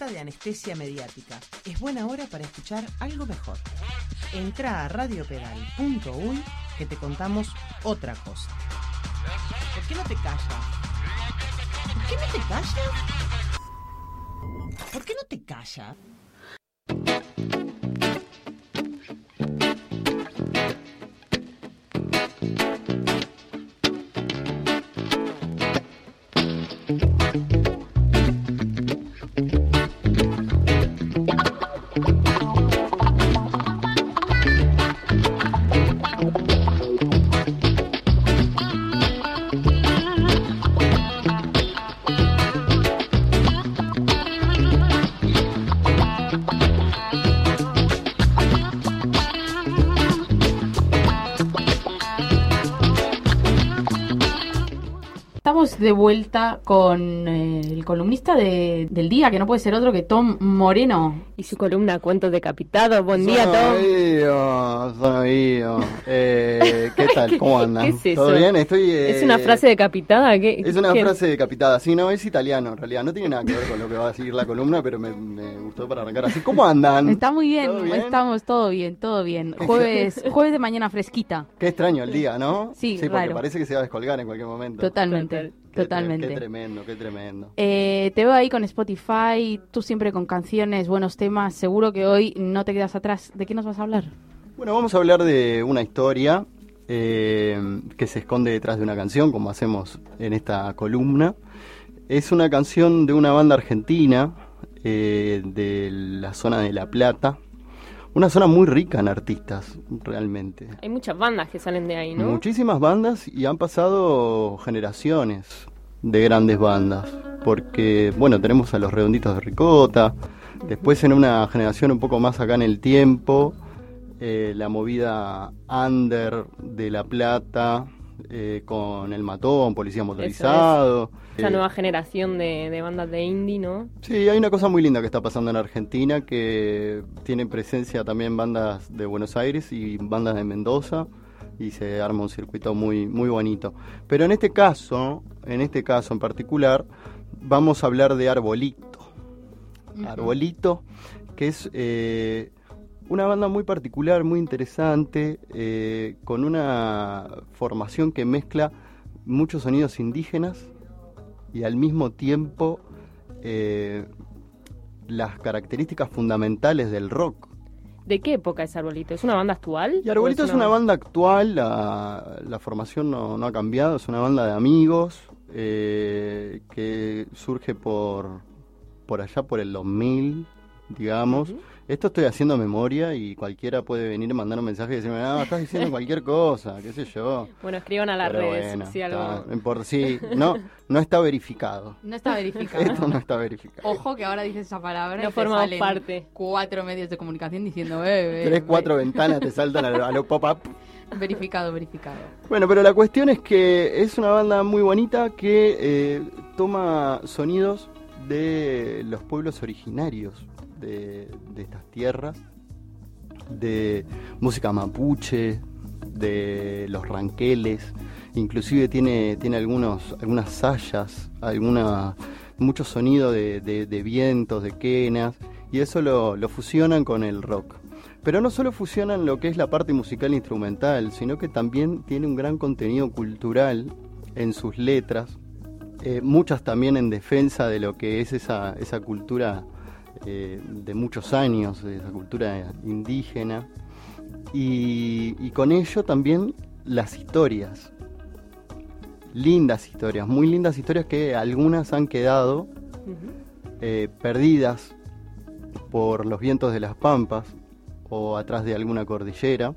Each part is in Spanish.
Basta de anestesia mediática. Es buena hora para escuchar algo mejor. Entrá a radiopedal.uy que te contamos otra cosa. ¿Por qué no te callas? ¿Por qué no te callas? ¿Por qué no te callas? Estamos de vuelta con el columnista del día, que no puede ser otro que Tom Moreno. Y su columna Cuentos Decapitados. Buen día, Tom. ¿Qué tal? ¿Cómo andan? ¿Qué es eso? ¿Todo bien? ¿Es una frase decapitada? Es una frase decapitada. Sí, no, es italiano en realidad. No tiene nada que ver con lo que va a seguir la columna, pero me gustó para arrancar así. ¿Cómo andan? Está muy bien, ¿Todo bien? estamos todo bien. Jueves de mañana fresquita. Qué extraño el día, ¿no? Sí, porque raro. parece que se va a descolgar en cualquier momento. Totalmente. Qué tremendo. Te veo ahí con Spotify, tú siempre con canciones, buenos temas. Seguro que hoy no te quedas atrás. ¿De qué nos vas a hablar? Bueno, vamos a hablar de una historia que se esconde detrás de una canción, como hacemos en esta columna. Es una canción de una banda argentina de la zona de La Plata. Una zona muy rica en artistas, realmente. Hay muchas bandas que salen de ahí, ¿no? Muchísimas bandas, y han pasado generaciones de grandes bandas. Porque, bueno, tenemos a los Redonditos de Ricota. Después, en una generación un poco más acá en el tiempo, la movida under de La Plata, con El Matón, Policía Motorizado. Esa nueva generación de bandas de indie, ¿no? Sí, hay una cosa muy linda que está pasando en Argentina, que tiene presencia también bandas de Buenos Aires y bandas de Mendoza, y se arma un circuito muy, muy bonito. Pero en este caso en particular, vamos a hablar de Arbolito. Uh-huh. Arbolito, que es una banda muy particular, muy interesante, con una formación que mezcla muchos sonidos indígenas y al mismo tiempo las características fundamentales del rock. ¿De qué época es Arbolito? ¿Es una banda actual? Y Arbolito es una banda actual, la formación no ha cambiado, es una banda de amigos que surge por allá por el 2000, digamos. Uh-huh. Esto estoy haciendo memoria y cualquiera puede venir a mandar un mensaje y decirme, estás diciendo cualquier cosa, qué sé yo. Bueno, escriban a las redes. Bueno, si algo... no está verificado. No está verificado. Esto no está verificado. Ojo que ahora dices esa palabra no y formamos te salen parte. 4 medios de comunicación diciendo 3-4 ventanas te saltan a lo pop-up. Verificado. Bueno, pero la cuestión es que es una banda muy bonita que toma sonidos de los pueblos originarios de estas tierras, de música mapuche, de los ranqueles, inclusive tiene algunas sayas, mucho sonido de vientos, de quenas, y eso lo fusionan con el rock. Pero no solo fusionan lo que es la parte musical e instrumental, sino que también tiene un gran contenido cultural en sus letras, muchas también en defensa de lo que es esa cultura de muchos años, de esa cultura indígena, y con ello también las historias, muy lindas historias que algunas han quedado perdidas por los vientos de las pampas o atrás de alguna cordillera,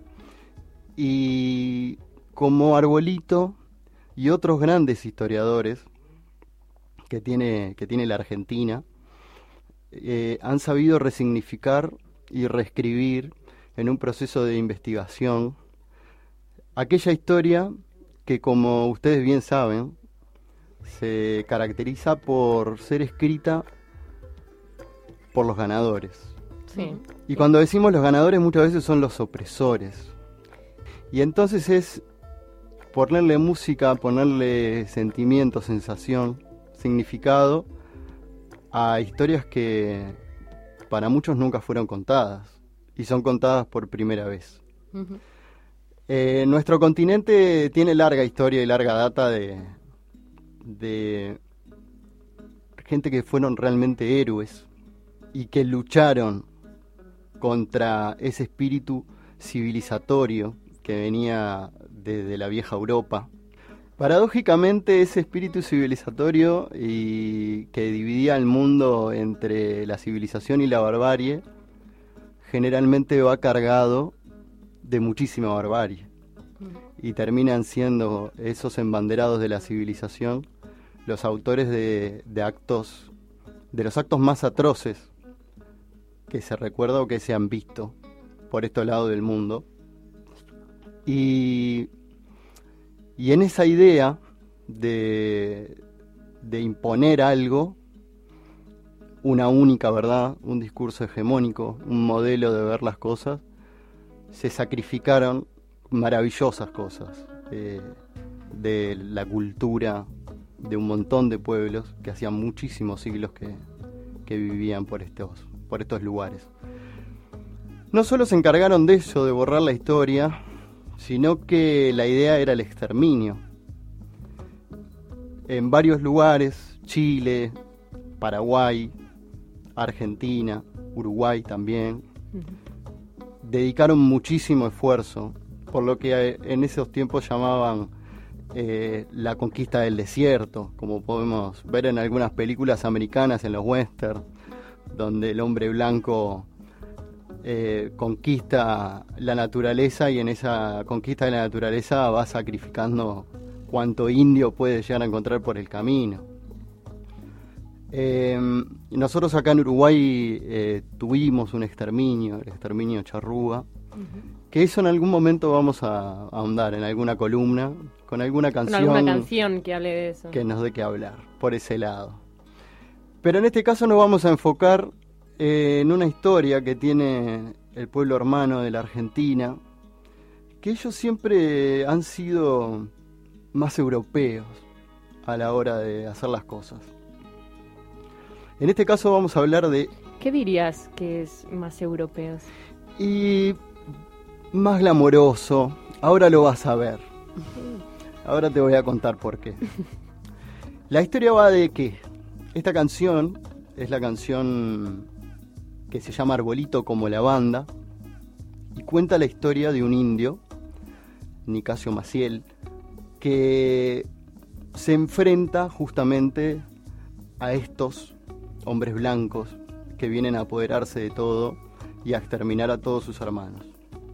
y como Arbolito y otros grandes historiadores que tiene la Argentina, han sabido resignificar y reescribir en un proceso de investigación aquella historia que, como ustedes bien saben, se caracteriza por ser escrita por los ganadores. Sí. Y cuando decimos los ganadores muchas veces son los opresores. Y entonces es ponerle música, ponerle sentimiento, sensación, significado a historias que para muchos nunca fueron contadas y son contadas por primera vez. Ujú. Nuestro continente tiene larga historia y larga data de gente que fueron realmente héroes y que lucharon contra ese espíritu civilizatorio que venía desde la vieja Europa. Paradójicamente, ese espíritu civilizatorio y que dividía el mundo entre la civilización y la barbarie generalmente va cargado de muchísima barbarie y terminan siendo esos embanderados de la civilización los autores de los actos más atroces que se recuerda o que se han visto por este lado del mundo. Y en esa idea de imponer algo, una única verdad, un discurso hegemónico, un modelo de ver las cosas, se sacrificaron maravillosas cosas de la cultura de un montón de pueblos que hacían muchísimos siglos que vivían por estos lugares. No solo se encargaron de eso, de borrar la historia, sino que la idea era el exterminio. En varios lugares, Chile, Paraguay, Argentina, Uruguay también, dedicaron muchísimo esfuerzo por lo que en esos tiempos llamaban la conquista del desierto, como podemos ver en algunas películas americanas, en los western, donde el hombre blanco conquista la naturaleza y en esa conquista de la naturaleza va sacrificando cuanto indio puede llegar a encontrar por el camino. Nosotros acá en Uruguay tuvimos un exterminio, el exterminio charrúa, que eso en algún momento vamos a ahondar en alguna columna, con alguna canción que hable de eso. Que nos dé que hablar, por ese lado. Pero en este caso nos vamos a enfocar en una historia que tiene el pueblo hermano de la Argentina, que ellos siempre han sido más europeos a la hora de hacer las cosas. En este caso vamos a hablar de... ¿Qué dirías que es más europeos? Y más glamoroso, ahora lo vas a ver. Ahora te voy a contar por qué. La historia va de que esta canción es la canción que se llama Arbolito como la banda y cuenta la historia de un indio, Nicasio Maciel, que se enfrenta justamente a estos hombres blancos que vienen a apoderarse de todo y a exterminar a todos sus hermanos.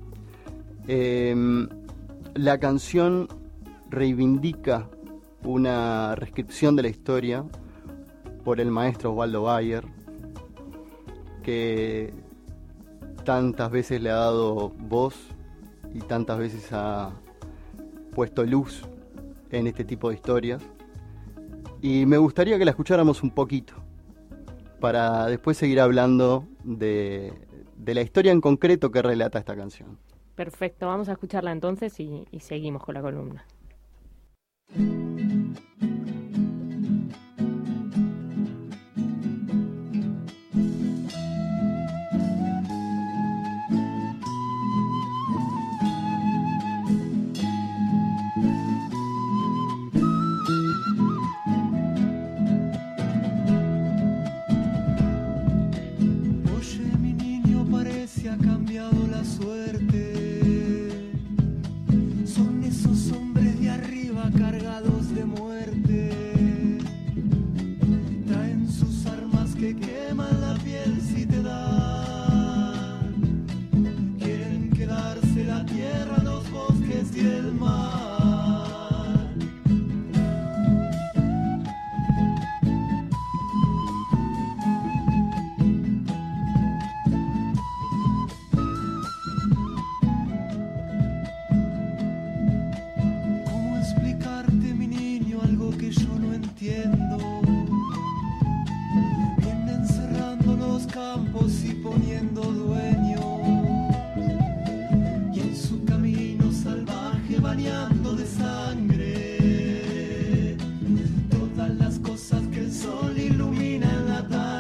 La canción reivindica una reescripción de la historia por el maestro Osvaldo Bayer, que tantas veces le ha dado voz y tantas veces ha puesto luz en este tipo de historias. Y me gustaría que la escucháramos un poquito, para después seguir hablando de la historia en concreto que relata esta canción. Perfecto, vamos a escucharla entonces y seguimos con la columna. Todas las cosas que el sol ilumina en la tarde.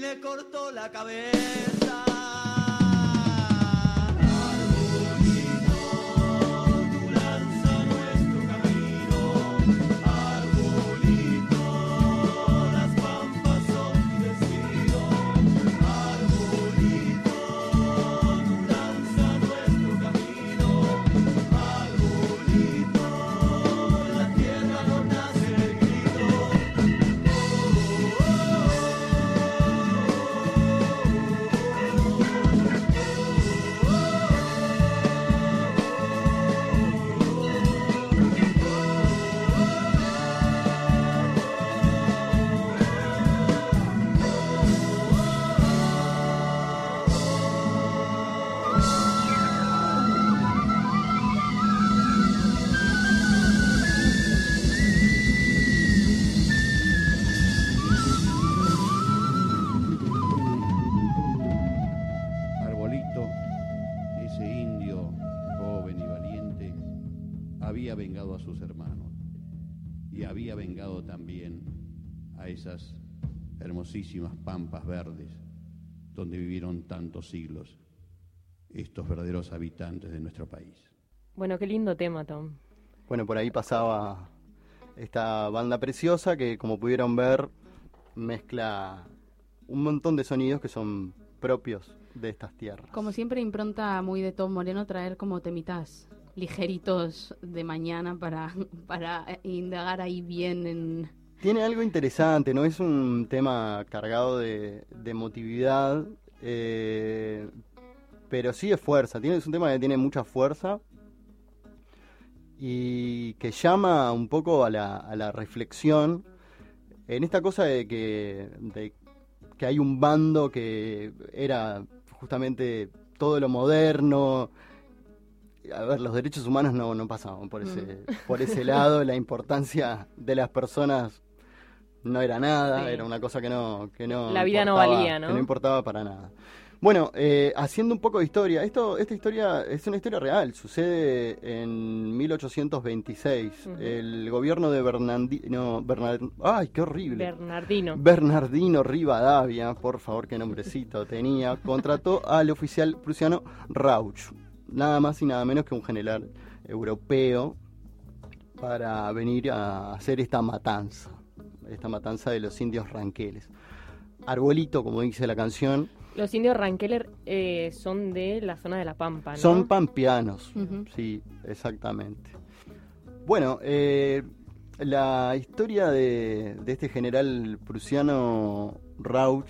le cortó la cabeza. había vengado a sus hermanos y había vengado también a esas hermosísimas pampas verdes donde vivieron tantos siglos estos verdaderos habitantes de nuestro país. Bueno, qué lindo tema, Tom. Bueno, por ahí pasaba esta banda preciosa que, como pudieron ver, mezcla un montón de sonidos que son propios de estas tierras. Como siempre, impronta muy de Tom Moreno traer como temitas ligeritos de mañana para indagar ahí bien en... Tiene algo interesante, ¿no? Es un tema cargado de emotividad, pero sí de fuerza. Es un tema que tiene mucha fuerza y que llama un poco a la reflexión en esta cosa de que hay un bando que era justamente todo lo moderno. A ver, los derechos humanos no pasaban por ese lado. La importancia de las personas no era nada, sí. Era una cosa que no la vida no valía, ¿no? Que no importaba para nada. Bueno, haciendo un poco de historia, esta historia es una historia real, sucede en 1826. Uh-huh. El gobierno de Bernardino Rivadavia, por favor, qué nombrecito tenía, contrató al oficial prusiano Rauch, nada más y nada menos que un general europeo, para venir a hacer esta matanza de los indios ranqueles. Arbolito, como dice la canción. Los indios ranqueles son de la zona de La Pampa, ¿no? Son pampeanos, uh-huh. Sí, exactamente. Bueno, la historia de este general prusiano Rauch,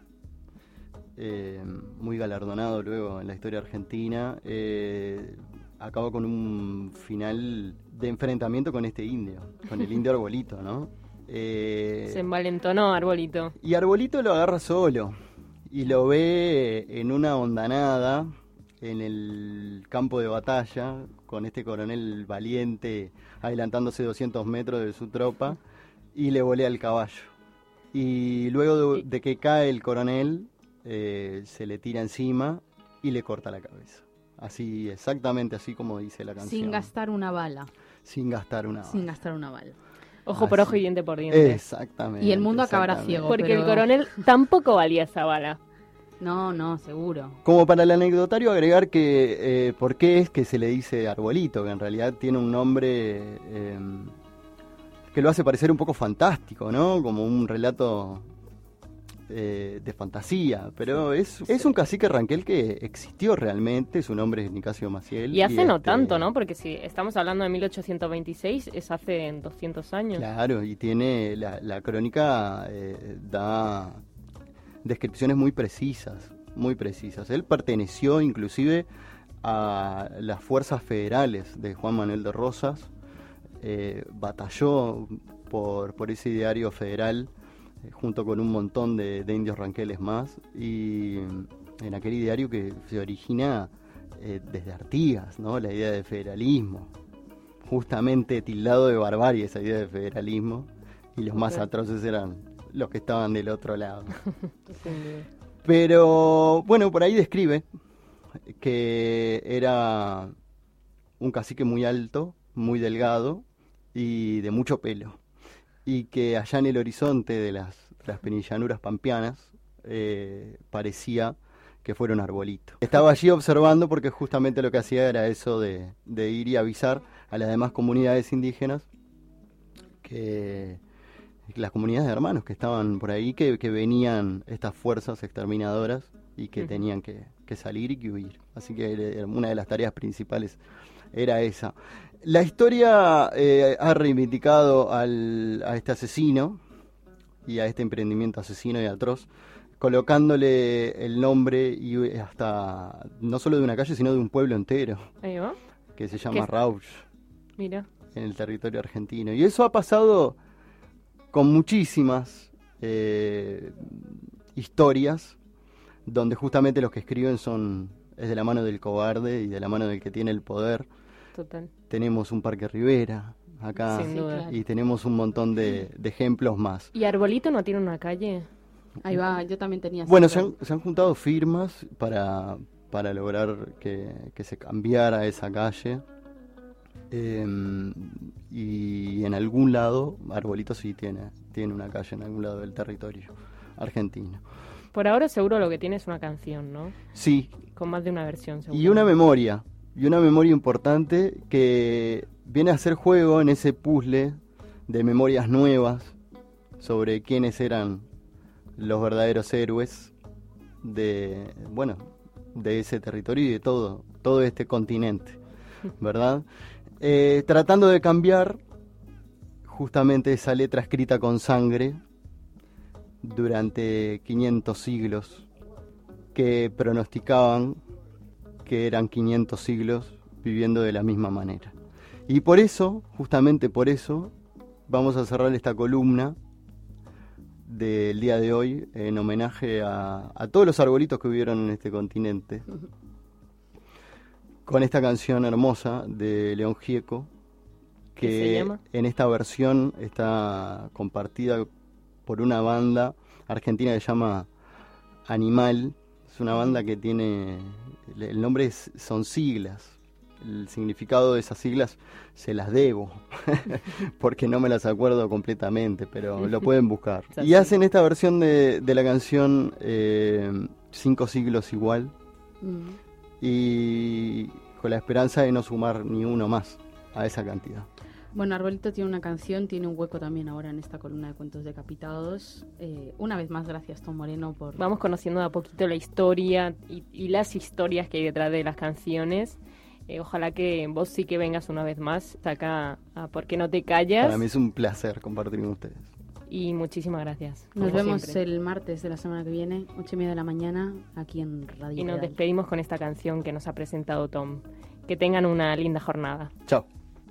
muy galardonado luego en la historia argentina, acaba con un final de enfrentamiento con este indio, con el indio Arbolito, ¿no? Se envalentonó Arbolito. Y Arbolito lo agarra solo y lo ve en una hondanada en el campo de batalla con este coronel valiente adelantándose 200 metros de su tropa y le volea el caballo. Y luego de que cae el coronel, se le tira encima y le corta la cabeza. Así, exactamente así como dice la canción. Sin gastar una bala. Sin gastar una bala. Ojo por ojo y diente por diente. Exactamente. Y el mundo acabará ciego. Porque el coronel tampoco valía esa bala. No, seguro. Como para el anecdotario agregar que por qué es que se le dice Arbolito, que en realidad tiene un nombre que lo hace parecer un poco fantástico, ¿no? Como un relato de fantasía, pero es un cacique ranquel que existió realmente. Su nombre es Nicasio Maciel. Y hace no tanto, ¿no? Porque si estamos hablando de 1826, es hace 200 años. Claro, y tiene la crónica da descripciones muy precisas. Él perteneció inclusive a las fuerzas federales de Juan Manuel de Rosas, batalló por ese ideario federal junto con un montón de indios ranqueles más, y en aquel ideario que se origina desde Artigas, ¿no? La idea de federalismo, justamente tildado de barbarie esa idea de federalismo, y los más atroces eran los que estaban del otro lado. Pero bueno, por ahí describe que era un cacique muy alto, muy delgado y de mucho pelo, y que allá en el horizonte de las penillanuras pampeanas parecía que fuera un arbolito. Estaba allí observando porque justamente lo que hacía era eso de ir y avisar a las demás comunidades indígenas, que las comunidades de hermanos que estaban por ahí, que venían estas fuerzas exterminadoras y que tenían que salir y que huir. Así que una de las tareas principales era esa. La historia ha reivindicado a este asesino y a este emprendimiento asesino y atroz, colocándole el nombre y hasta no solo de una calle, sino de un pueblo entero. Ahí va. Que se llama Rauch. Mira. En el territorio argentino. Y eso ha pasado con muchísimas historias, donde justamente los que escriben es de la mano del cobarde y de la mano del que tiene el poder. Total. Tenemos un Parque Rivera acá, Sin duda. Claro. y tenemos un montón de ejemplos más. ¿Y Arbolito no tiene una calle? Ahí va, yo también tenía... Bueno, cinco. se han juntado firmas para lograr que se cambiara esa calle. Y en algún lado, Arbolito sí tiene una calle en algún lado del territorio argentino. Por ahora seguro lo que tiene es una canción, ¿no? Sí, Con más de una versión, seguro. y una memoria importante que viene a hacer juego en ese puzzle de memorias nuevas sobre quiénes eran los verdaderos héroes de ese territorio y de todo este continente, ¿verdad? Tratando de cambiar justamente esa letra escrita con sangre durante 500 siglos que pronosticaban que eran 500 siglos viviendo de la misma manera. Y por eso, justamente por eso, vamos a cerrar esta columna del día de hoy en homenaje a todos los arbolitos que hubieron en este continente, con esta canción hermosa de León Gieco, ¿Qué se que llama? en esta versión está compartida por una banda argentina que se llama Animal. Es una banda que tiene, el nombre son siglas. El significado de esas siglas se las debo, porque no me las acuerdo completamente, pero lo pueden buscar. Y hacen esta versión de la canción 5 siglos igual, y con la esperanza de no sumar ni uno más a esa cantidad. Bueno, Arbolito tiene una canción, tiene un hueco también ahora en esta columna de cuentos decapitados. Una vez más, gracias Tom Moreno por... Vamos conociendo de a poquito la historia y las historias que hay detrás de las canciones. Ojalá que vos sí que vengas una vez más acá a ¿Por qué no te callas? Para mí es un placer compartir con ustedes. Y muchísimas gracias. Nos como vemos siempre. el martes de la semana que viene, 8:30 de la mañana, aquí en Radio Y nos Pedal. despedimos con esta canción que nos ha presentado Tom. Que tengan una linda jornada. Chao.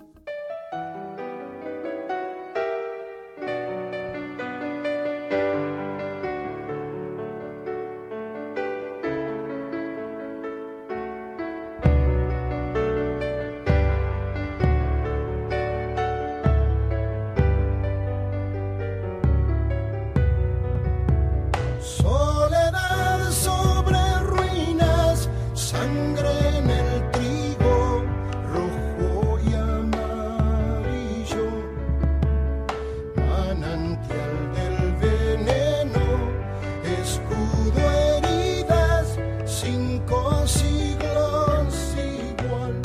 Soledad sobre ruinas, sangre en el trigo, rojo y amarillo, manantial del veneno, escudo, heridas, 5 siglos igual.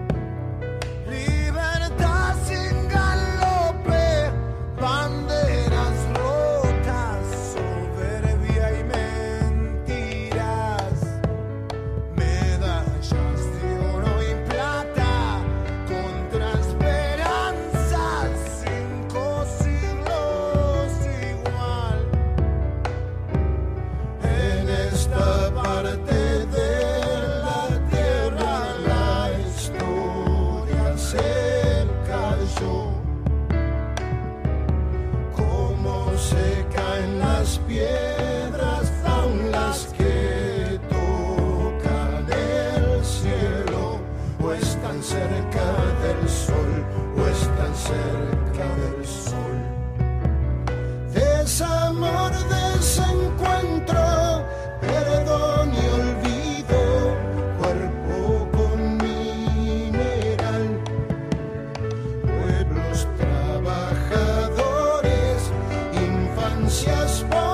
Libertad sin galope, banderas rotas, soberbia y mentiras, medallas de oro y plata, contra esperanzas, 5 siglos igual. En esta parte de la tierra la historia se cayó. Como se caen las piedras, aun las que tocan el cielo, o están cerca del sol, o están cerca del sol. Desamor, desencuentro, perdón y olvido, cuerpo con mineral, pueblos trabajadores, infancias pobres.